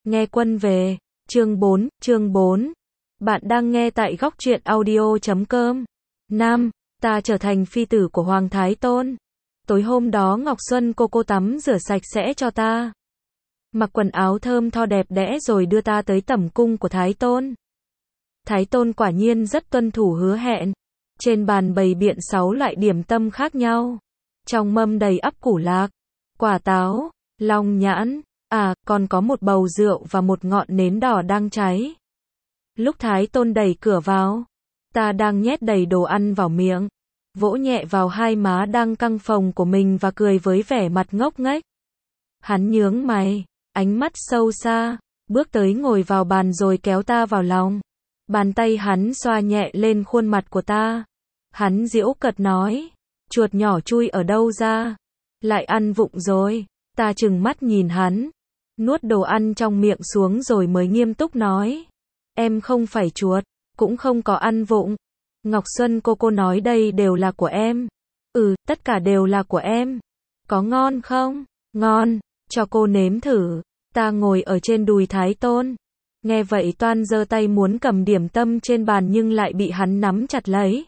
Nghe quân về, chương 4. Bạn đang nghe tại góc truyện audio.com. Nam, ta trở thành phi tử của Hoàng Thái Tôn. Tối hôm đó Ngọc Xuân cô tắm rửa sạch sẽ cho ta. Mặc quần áo thơm tho đẹp đẽ rồi đưa ta tới tẩm cung của Thái Tôn. Thái Tôn quả nhiên rất tuân thủ hứa hẹn. Trên bàn bày biện 6 loại điểm tâm khác nhau. Trong mâm đầy ắp củ lạc, quả táo, long nhãn, còn có một bầu rượu và một ngọn nến đỏ đang cháy. Lúc Thái Tôn đẩy cửa vào, ta đang nhét đầy đồ ăn vào miệng, vỗ nhẹ vào hai má đang căng phồng của mình và cười với vẻ mặt ngốc nghếch. Hắn nhướng mày, ánh mắt sâu xa, bước tới ngồi vào bàn rồi kéo ta vào lòng. Bàn tay hắn xoa nhẹ lên khuôn mặt của ta. Hắn giễu cợt nói, chuột nhỏ chui ở đâu ra, lại ăn vụng rồi. Ta trừng mắt nhìn hắn, nuốt đồ ăn trong miệng xuống rồi mới nghiêm túc nói, em không phải chuột, cũng không có ăn vụng. Ngọc Xuân cô nói đây đều là của em. Tất cả đều là của em. Có ngon không? Ngon, cho cô nếm thử. Ta ngồi ở trên đùi Thái Tôn. Nghe vậy toan giơ tay muốn cầm điểm tâm trên bàn nhưng lại bị hắn nắm chặt lấy.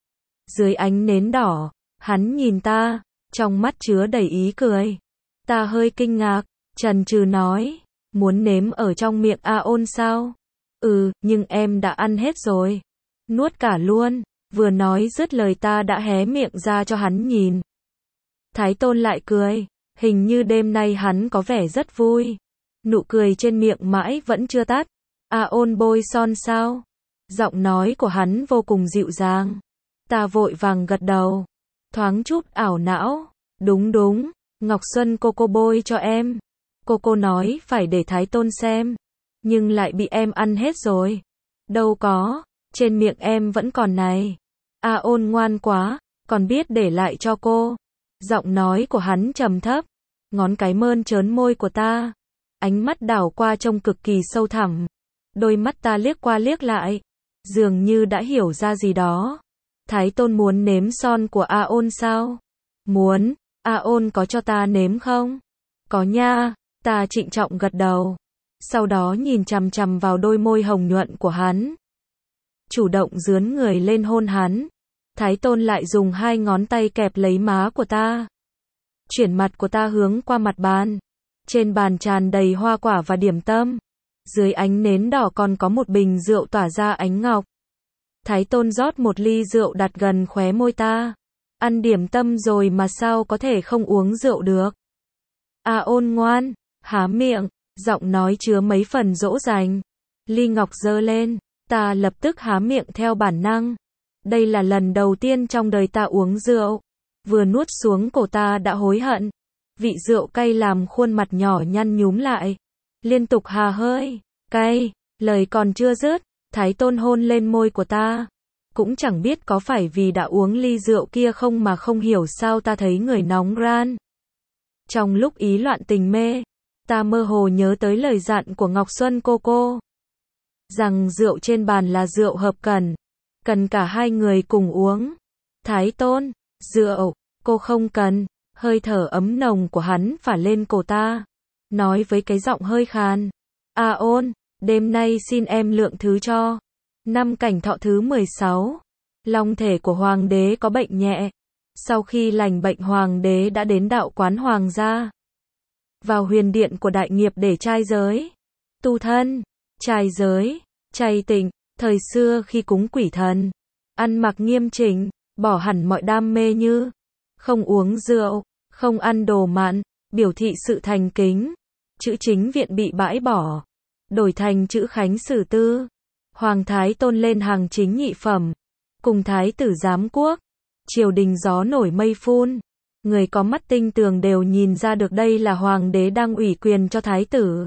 Dưới ánh nến đỏ, hắn nhìn ta, trong mắt chứa đầy ý cười. Ta hơi kinh ngạc, chần chừ nói, muốn nếm ở trong miệng ôn sao? Nhưng em đã ăn hết rồi. Nuốt cả luôn. Vừa nói dứt lời ta đã hé miệng ra cho hắn nhìn. Thái Tôn lại cười, hình như đêm nay hắn có vẻ rất vui. Nụ cười trên miệng mãi vẫn chưa tắt. Ôn bôi son sao? Giọng nói của hắn vô cùng dịu dàng. Ta vội vàng gật đầu, thoáng chút ảo não. Đúng, Ngọc Xuân cô bôi cho em. Cô nói phải để Thái Tôn xem, nhưng lại bị em ăn hết rồi. Đâu có, trên miệng em vẫn còn này. Ôn ngoan quá, còn biết để lại cho cô. Giọng nói của hắn trầm thấp, ngón cái mơn trớn môi của ta. Ánh mắt đảo qua trông cực kỳ sâu thẳm. Đôi mắt ta liếc qua liếc lại, dường như đã hiểu ra gì đó. Thái Tôn muốn nếm son của ôn sao? Muốn. Ôn có cho ta nếm không? Có nha. Ta trịnh trọng gật đầu. Sau đó nhìn chằm chằm vào đôi môi hồng nhuận của hắn. Chủ động dướn người lên hôn hắn. Thái Tôn lại dùng hai ngón tay kẹp lấy má của ta. Chuyển mặt của ta hướng qua mặt bàn. Trên bàn tràn đầy hoa quả và điểm tâm. Dưới ánh nến đỏ còn có một bình rượu tỏa ra ánh ngọc. Thái Tôn rót một ly rượu đặt gần khóe môi ta. Ăn điểm tâm rồi mà sao có thể không uống rượu được? Ôn ngoan, há miệng, giọng nói chứa mấy phần dỗ dành. Ly ngọc giơ lên, ta lập tức há miệng theo bản năng. Đây là lần đầu tiên trong đời ta uống rượu. Vừa nuốt xuống cổ ta đã hối hận. Vị rượu cay làm khuôn mặt nhỏ nhăn nhúm lại. Liên tục hà hơi, cay, lời còn chưa dứt, Thái Tôn hôn lên môi của ta. Cũng chẳng biết có phải vì đã uống ly rượu kia không mà không hiểu sao ta thấy người nóng ran. Trong lúc ý loạn tình mê, ta mơ hồ nhớ tới lời dặn của Ngọc Xuân cô. Rằng rượu trên bàn là rượu hợp cần cả hai người cùng uống. Thái Tôn, rượu, cô không cần. Hơi thở ấm nồng của hắn phả lên cổ ta. Nói với cái giọng hơi khàn. Ôn, đêm nay xin em lượng thứ cho. Năm Cảnh Thọ thứ 16. Long thể của Hoàng đế có bệnh nhẹ. Sau khi lành bệnh Hoàng đế đã đến đạo quán Hoàng gia. Vào huyền điện của đại nghiệp để trai giới. Tu thân, trai giới, chay tịnh. Thời xưa khi cúng quỷ thần, ăn mặc nghiêm chỉnh, bỏ hẳn mọi đam mê như không uống rượu, không ăn đồ mặn, biểu thị sự thành kính. Chữ chính viện bị bãi bỏ, đổi thành chữ Khánh Sử Tư. Hoàng Thái Tôn lên hàng chính nhị phẩm, cùng Thái tử giám quốc. Triều đình gió nổi mây phun. Người có mắt tinh tường đều nhìn ra được đây là Hoàng đế đang ủy quyền cho Thái tử.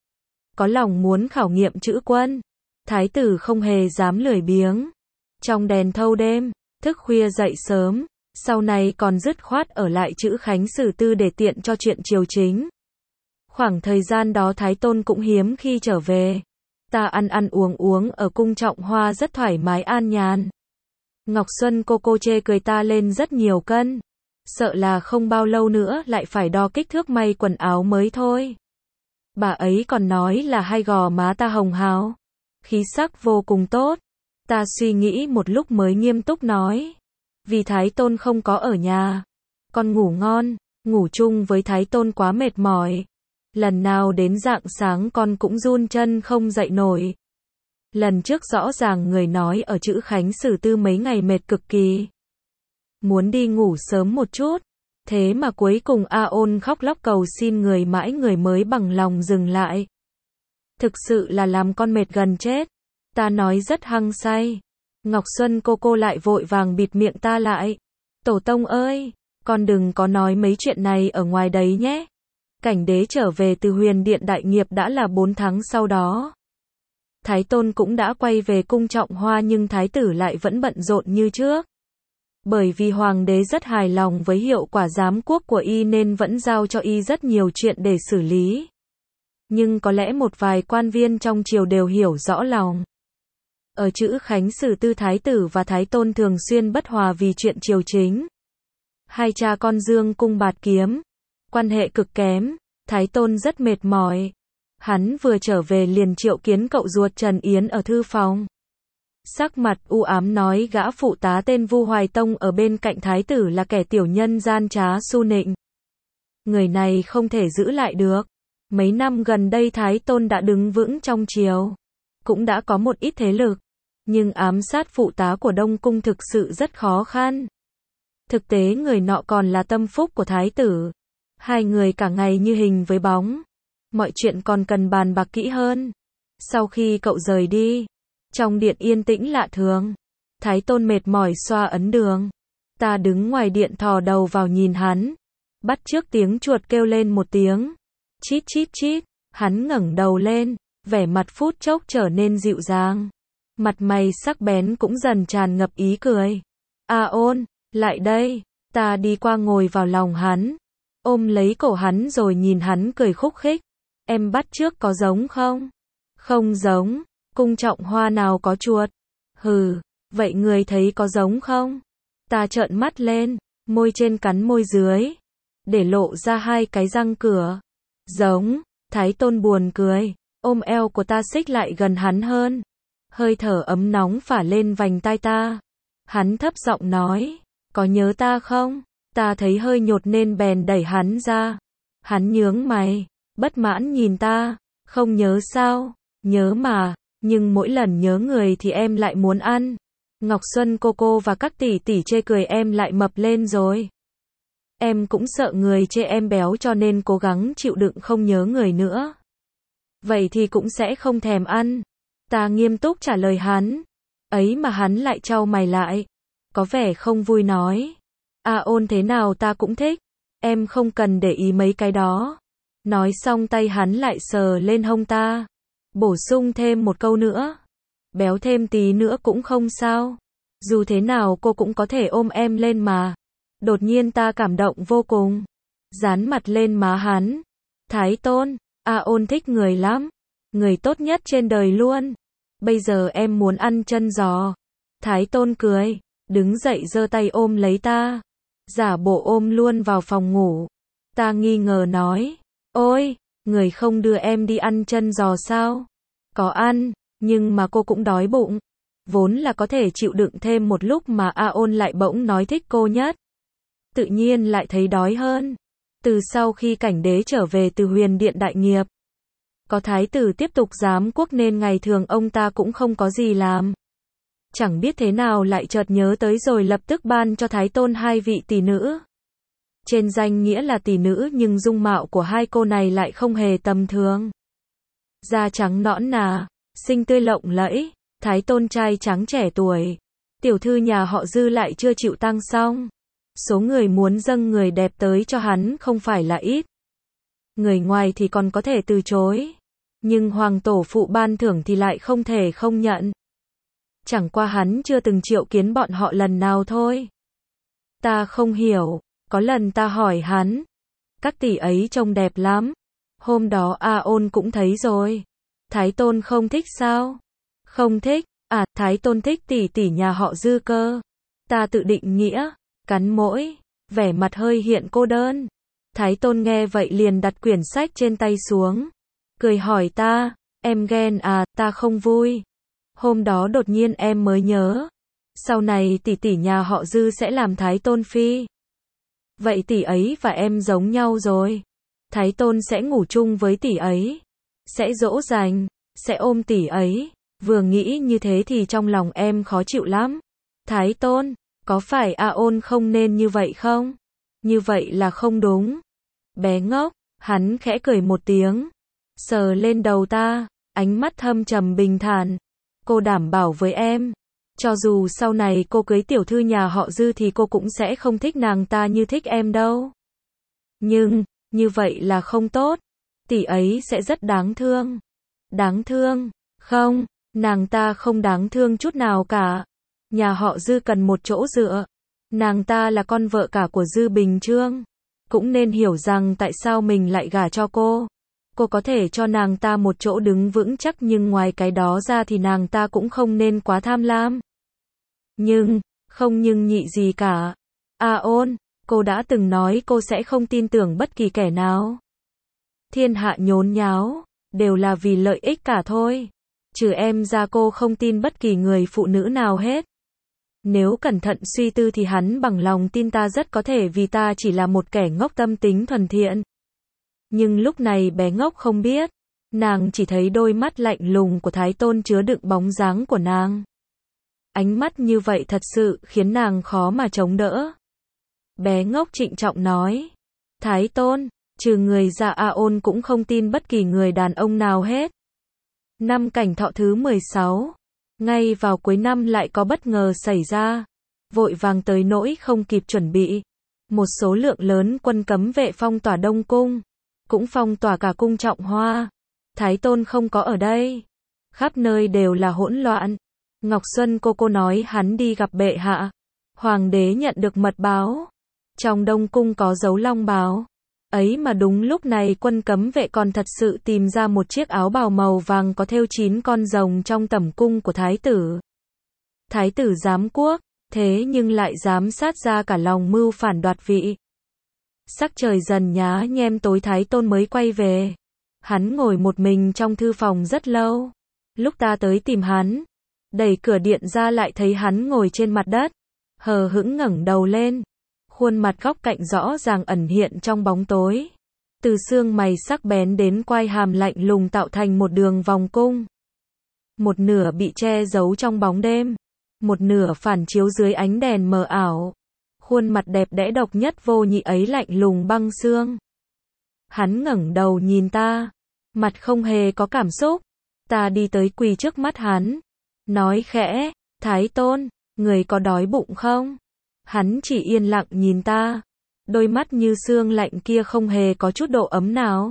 Có lòng muốn khảo nghiệm chữ quân. Thái tử không hề dám lười biếng. Trong đèn thâu đêm, thức khuya dậy sớm. Sau này còn dứt khoát ở lại chữ Khánh Sử Tư để tiện cho chuyện triều chính. Khoảng thời gian đó Thái Tôn cũng hiếm khi trở về. Ta ăn uống ở cung Trọng Hoa rất thoải mái an nhàn. Ngọc Xuân cô chê cười ta lên rất nhiều cân. Sợ là không bao lâu nữa lại phải đo kích thước may quần áo mới thôi. Bà ấy còn nói là hai gò má ta hồng hào, khí sắc vô cùng tốt. Ta suy nghĩ một lúc mới nghiêm túc nói. Vì Thái Tôn không có ở nhà. Con ngủ ngon, ngủ chung với Thái Tôn quá mệt mỏi. Lần nào đến rạng sáng con cũng run chân không dậy nổi. Lần trước rõ ràng người nói ở chữ Khánh Sử Tư mấy ngày mệt cực kỳ. Muốn đi ngủ sớm một chút. Thế mà cuối cùng A Ôn khóc lóc cầu xin người mãi người mới bằng lòng dừng lại. Thực sự là làm con mệt gần chết. Ta nói rất hăng say. Ngọc Xuân cô lại vội vàng bịt miệng ta lại. Tổ tông ơi, con đừng có nói mấy chuyện này ở ngoài đấy nhé. Cảnh đế trở về từ Huyền Điện Đại Nghiệp đã là 4 tháng sau đó. Thái Tôn cũng đã quay về cung Trọng Hoa nhưng Thái tử lại vẫn bận rộn như trước. Bởi vì Hoàng đế rất hài lòng với hiệu quả giám quốc của y nên vẫn giao cho y rất nhiều chuyện để xử lý. Nhưng có lẽ một vài quan viên trong triều đều hiểu rõ lòng. Ở chữ Khánh Sử Tư Thái tử và Thái Tôn thường xuyên bất hòa vì chuyện triều chính. Hai cha con dương cung bạt kiếm. Quan hệ cực kém. Thái Tôn rất mệt mỏi. Hắn vừa trở về liền triệu kiến cậu ruột Trần Yến ở thư phòng. Sắc mặt u ám nói gã phụ tá tên Vu Hoài Tông ở bên cạnh Thái tử là kẻ tiểu nhân gian trá su nịnh. Người này không thể giữ lại được. Mấy năm gần đây Thái Tôn đã đứng vững trong triều. Cũng đã có một ít thế lực. Nhưng ám sát phụ tá của Đông Cung thực sự rất khó khăn. Thực tế người nọ còn là tâm phúc của Thái tử. Hai người cả ngày như hình với bóng. Mọi chuyện còn cần bàn bạc kỹ hơn. Sau khi cậu rời đi, trong điện yên tĩnh lạ thường. Thái Tôn mệt mỏi xoa ấn đường. Ta đứng ngoài điện thò đầu vào nhìn hắn. Bắt chước tiếng chuột kêu lên một tiếng. Chít chít chít. Hắn ngẩng đầu lên. Vẻ mặt phút chốc trở nên dịu dàng. Mặt mày sắc bén cũng dần tràn ngập ý cười. A Ôn, lại đây. Ta đi qua ngồi vào lòng hắn. Ôm lấy cổ hắn rồi nhìn hắn cười khúc khích. Em bắt chước có giống không? Không giống. Cung Trọng Hoa nào có chuột? Hừ, vậy người thấy có giống không? Ta trợn mắt lên, môi trên cắn môi dưới, để lộ ra hai cái răng cửa. Giống. Thái Tôn buồn cười, ôm eo của ta xích lại gần hắn hơn. Hơi thở ấm nóng phả lên vành tai ta. Hắn thấp giọng nói, có nhớ ta không? Ta thấy hơi nhột nên bèn đẩy hắn ra. Hắn nhướng mày, bất mãn nhìn ta, không nhớ sao? Nhớ mà, nhưng mỗi lần nhớ người thì em lại muốn ăn. Ngọc Xuân cô và các tỷ tỷ chê cười em lại mập lên rồi. Em cũng sợ người chê em béo cho nên cố gắng chịu đựng không nhớ người nữa. Vậy thì cũng sẽ không thèm ăn. Ta nghiêm túc trả lời hắn. Ấy mà hắn lại chau mày lại. Có vẻ không vui nói. A Ôn thế nào ta cũng thích. Em không cần để ý mấy cái đó. Nói xong tay hắn lại sờ lên hông ta. Bổ sung thêm một câu nữa. Béo thêm tí nữa cũng không sao. Dù thế nào cô cũng có thể ôm em lên mà. Đột nhiên ta cảm động vô cùng. Dán mặt lên má hắn. Thái Tôn, A Ôn thích người lắm. Người tốt nhất trên đời luôn. Bây giờ em muốn ăn chân giò. Thái Tôn cười. Đứng dậy giơ tay ôm lấy ta. Giả bộ ôm luôn vào phòng ngủ. Ta nghi ngờ nói. Ôi, người không đưa em đi ăn chân giò sao? Có ăn, nhưng mà cô cũng đói bụng. Vốn là có thể chịu đựng thêm một lúc mà A Ôn lại bỗng nói thích cô nhất. Tự nhiên lại thấy đói hơn. Từ sau khi cảnh đế trở về từ Huyền Điện Đại Nghiệp. Có thái tử tiếp tục giám quốc nên ngày thường ông ta cũng không có gì làm. Chẳng biết thế nào lại chợt nhớ tới rồi lập tức ban cho Thái Tôn 2 vị tỷ nữ. Trên danh nghĩa là tỷ nữ nhưng dung mạo của hai cô này lại không hề tầm thường. Da trắng nõn nà, xinh tươi lộng lẫy, Thái Tôn trai trắng trẻ tuổi. Tiểu thư nhà họ Dư lại chưa chịu tăng xong. Số người muốn dâng người đẹp tới cho hắn không phải là ít. Người ngoài thì còn có thể từ chối. Nhưng hoàng tổ phụ ban thưởng thì lại không thể không nhận. Chẳng qua hắn chưa từng triệu kiến bọn họ lần nào thôi. Ta không hiểu. Có lần ta hỏi hắn. Các tỷ ấy trông đẹp lắm. Hôm đó A Ôn cũng thấy rồi. Thái Tôn không thích sao? Không thích. À, Thái Tôn thích tỷ tỷ nhà họ Dư cơ. Ta tự định nghĩa. Cắn môi. Vẻ mặt hơi hiện cô đơn. Thái Tôn nghe vậy liền đặt quyển sách trên tay xuống. cười hỏi ta, em ghen à, ta không vui. Hôm đó đột nhiên em mới nhớ, sau này tỷ tỷ nhà họ Dư sẽ làm Thái Tôn Phi. Vậy tỷ ấy và em giống nhau rồi. Thái Tôn sẽ ngủ chung với tỷ ấy, sẽ dỗ dành, sẽ ôm tỷ ấy. Vừa nghĩ như thế thì trong lòng em khó chịu lắm. Thái Tôn, có phải A Ôn không nên như vậy không? Như vậy là không đúng. Bé ngốc, hắn khẽ cười một tiếng, sờ lên đầu ta, ánh mắt thâm trầm bình thản. Cô đảm bảo với em, cho dù sau này cô cưới tiểu thư nhà họ Dư thì cô cũng sẽ không thích nàng ta như thích em đâu. Nhưng, như vậy là không tốt. Tỷ ấy sẽ rất đáng thương. Đáng thương? Không, nàng ta không đáng thương chút nào cả. Nhà họ Dư cần một chỗ dựa. Nàng ta là con vợ cả của Dư Bình Chương. Cũng nên hiểu rằng tại sao mình lại gả cho cô. Cô có thể cho nàng ta một chỗ đứng vững chắc nhưng ngoài cái đó ra thì nàng ta cũng không nên quá tham lam. Nhưng, không nhưng nhị gì cả. A Ôn, cô đã từng nói cô sẽ không tin tưởng bất kỳ kẻ nào. Thiên hạ nhốn nháo, đều là vì lợi ích cả thôi. Trừ em ra cô không tin bất kỳ người phụ nữ nào hết. Nếu cẩn thận suy tư thì hắn bằng lòng tin ta rất có thể vì ta chỉ là một kẻ ngốc tâm tính thuần thiện. Nhưng lúc này bé ngốc không biết. Nàng chỉ thấy đôi mắt lạnh lùng của Thái Tôn chứa đựng bóng dáng của nàng. Ánh mắt như vậy thật sự khiến nàng khó mà chống đỡ. Bé ngốc trịnh trọng nói. Thái Tôn, trừ người ra A Ôn cũng không tin bất kỳ người đàn ông nào hết. Năm Cảnh Thọ thứ 16. Ngay vào cuối năm lại có bất ngờ xảy ra. Vội vàng tới nỗi không kịp chuẩn bị. Một số lượng lớn quân cấm vệ phong tỏa Đông Cung. Cũng phong tỏa cả cung Trọng Hoa. Thái Tôn không có ở đây. Khắp nơi đều là hỗn loạn. Ngọc Xuân cô nói hắn đi gặp bệ hạ. Hoàng đế nhận được mật báo. Trong Đông Cung có dấu long bào. Ấy mà đúng lúc này quân cấm vệ còn thật sự tìm ra một chiếc áo bào màu vàng có thêu 9 con rồng trong tẩm cung của thái tử. Thái tử giám quốc, thế nhưng lại dám sát ra cả lòng mưu phản đoạt vị. Sắc trời dần nhá nhem tối Thái Tôn mới quay về. Hắn ngồi một mình trong thư phòng rất lâu. Lúc ta tới tìm hắn, đẩy cửa điện ra lại thấy hắn ngồi trên mặt đất, hờ hững ngẩng đầu lên. Khuôn mặt góc cạnh rõ ràng ẩn hiện trong bóng tối. Từ xương mày sắc bén đến quai hàm lạnh lùng tạo thành một đường vòng cung. Một nửa bị che giấu trong bóng đêm, một nửa phản chiếu dưới ánh đèn mờ ảo. Khuôn mặt đẹp đẽ độc nhất vô nhị ấy lạnh lùng băng xương. Hắn ngẩng đầu nhìn ta, mặt không hề có cảm xúc. Ta đi tới quỳ trước mắt hắn, nói khẽ, Thái Tôn, người có đói bụng không? Hắn chỉ yên lặng nhìn ta. Đôi mắt như xương lạnh kia không hề có chút độ ấm nào.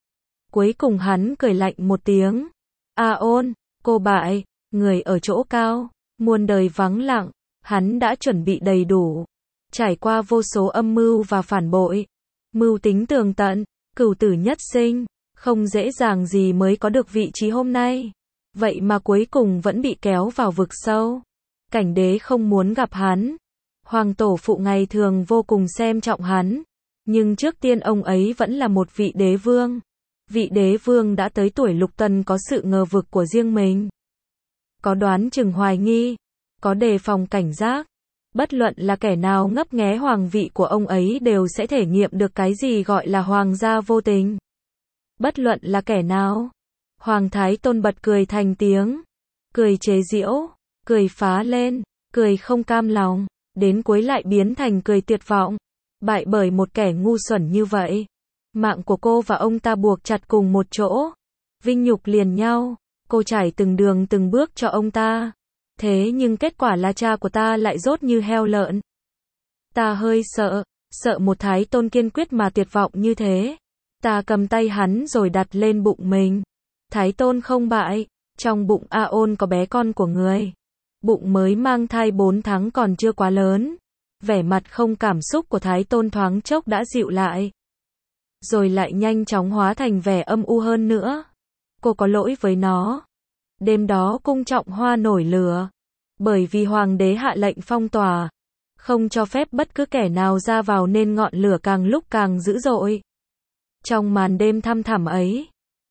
Cuối cùng hắn cười lạnh một tiếng. A Ôn, cô bại, người ở chỗ cao, muôn đời vắng lặng. Hắn đã chuẩn bị đầy đủ. Trải qua vô số âm mưu và phản bội. Mưu tính tường tận, cửu tử nhất sinh. Không dễ dàng gì mới có được vị trí hôm nay. Vậy mà cuối cùng vẫn bị kéo vào vực sâu. Cảnh đế không muốn gặp hắn. Hoàng tổ phụ ngày thường vô cùng xem trọng hắn. Nhưng trước tiên ông ấy vẫn là một vị đế vương. Vị đế vương đã tới tuổi lục tuần có sự ngờ vực của riêng mình. Có đoán chừng hoài nghi. Có đề phòng cảnh giác. Bất luận là kẻ nào ngấp nghé hoàng vị của ông ấy đều sẽ thể nghiệm được cái gì gọi là hoàng gia vô tình. Bất luận là kẻ nào. Hoàng Thái Tôn bật cười thành tiếng. Cười chế giễu. Cười phá lên. Cười không cam lòng. Đến cuối lại biến thành cười tuyệt vọng. Bại bởi một kẻ ngu xuẩn như vậy. Mạng của cô và ông ta buộc chặt cùng một chỗ. Vinh nhục liền nhau. Cô trải từng đường từng bước cho ông ta. Thế nhưng kết quả là cha của ta lại dốt như heo lợn. Ta hơi sợ. Sợ một Thái Tôn kiên quyết mà tuyệt vọng như thế. Ta cầm tay hắn rồi đặt lên bụng mình. Thái Tôn không bại. Trong bụng A Ôn có bé con của người. Bụng mới mang thai 4 tháng còn chưa quá lớn. Vẻ mặt không cảm xúc của Thái Tôn thoáng chốc đã dịu lại. Rồi lại nhanh chóng hóa thành vẻ âm u hơn nữa. Cô có lỗi với nó. Đêm đó cung Trọng Hoa nổi lửa. Bởi vì hoàng đế hạ lệnh phong tỏa. Không cho phép bất cứ kẻ nào ra vào nên ngọn lửa càng lúc càng dữ dội. Trong màn đêm thăm thẳm ấy.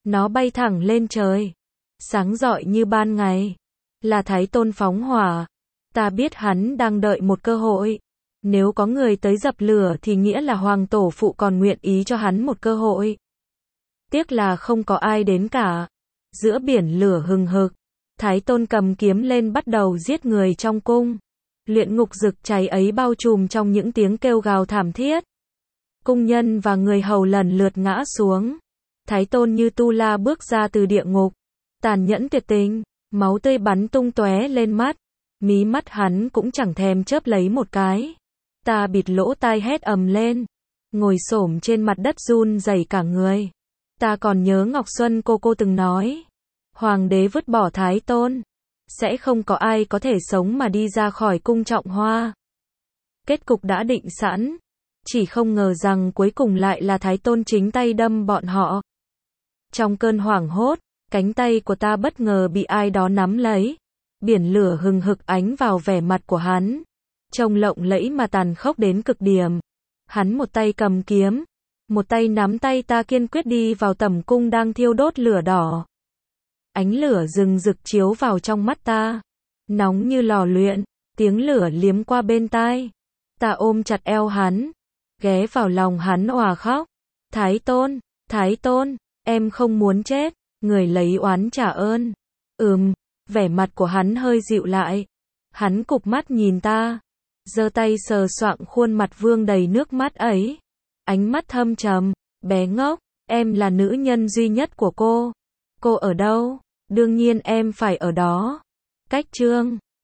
Nó bay thẳng lên trời, sáng rọi như ban ngày. Là Thái Tôn phóng hỏa. Ta biết hắn đang đợi một cơ hội. Nếu có người tới dập lửa thì nghĩa là Hoàng Tổ Phụ còn nguyện ý cho hắn một cơ hội. Tiếc là không có ai đến cả. Giữa biển lửa hừng hực, Thái Tôn cầm kiếm lên bắt đầu giết người trong cung. Luyện ngục rực cháy ấy bao trùm trong những tiếng kêu gào thảm thiết. Cung nhân và người hầu lần lượt ngã xuống. Thái Tôn như tu la bước ra từ địa ngục. Tàn nhẫn tuyệt tình, máu tươi bắn tung tóe lên mắt. Mí mắt hắn cũng chẳng thèm chớp lấy một cái. Ta bịt lỗ tai hét ầm lên. Ngồi xổm trên mặt đất run rẩy cả người. Ta còn nhớ Ngọc Xuân cô từng nói. Hoàng đế vứt bỏ Thái Tôn. Sẽ không có ai có thể sống mà đi ra khỏi cung Trọng Hoa. Kết cục đã định sẵn. Chỉ không ngờ rằng cuối cùng lại là Thái Tôn chính tay đâm bọn họ. Trong cơn hoảng hốt, cánh tay của ta bất ngờ bị ai đó nắm lấy. Biển lửa hừng hực ánh vào vẻ mặt của hắn. Trông lộng lẫy mà tàn khốc đến cực điểm. Hắn một tay cầm kiếm, một tay nắm tay ta kiên quyết đi vào tẩm cung đang thiêu đốt lửa đỏ. Ánh lửa rừng rực chiếu vào trong mắt ta. Nóng như lò luyện, tiếng lửa liếm qua bên tai. Ta ôm chặt eo hắn, ghé vào lòng hắn òa khóc. Thái Tôn, em không muốn chết. Người lấy oán trả ơn. Vẻ mặt của hắn hơi dịu lại. Hắn cụp mắt nhìn ta, giơ tay sờ soạng khuôn mặt vương đầy nước mắt ấy. Ánh mắt thâm trầm, bé ngốc, em là nữ nhân duy nhất của cô. Cô ở đâu? Đương nhiên em phải ở đó. Cách chương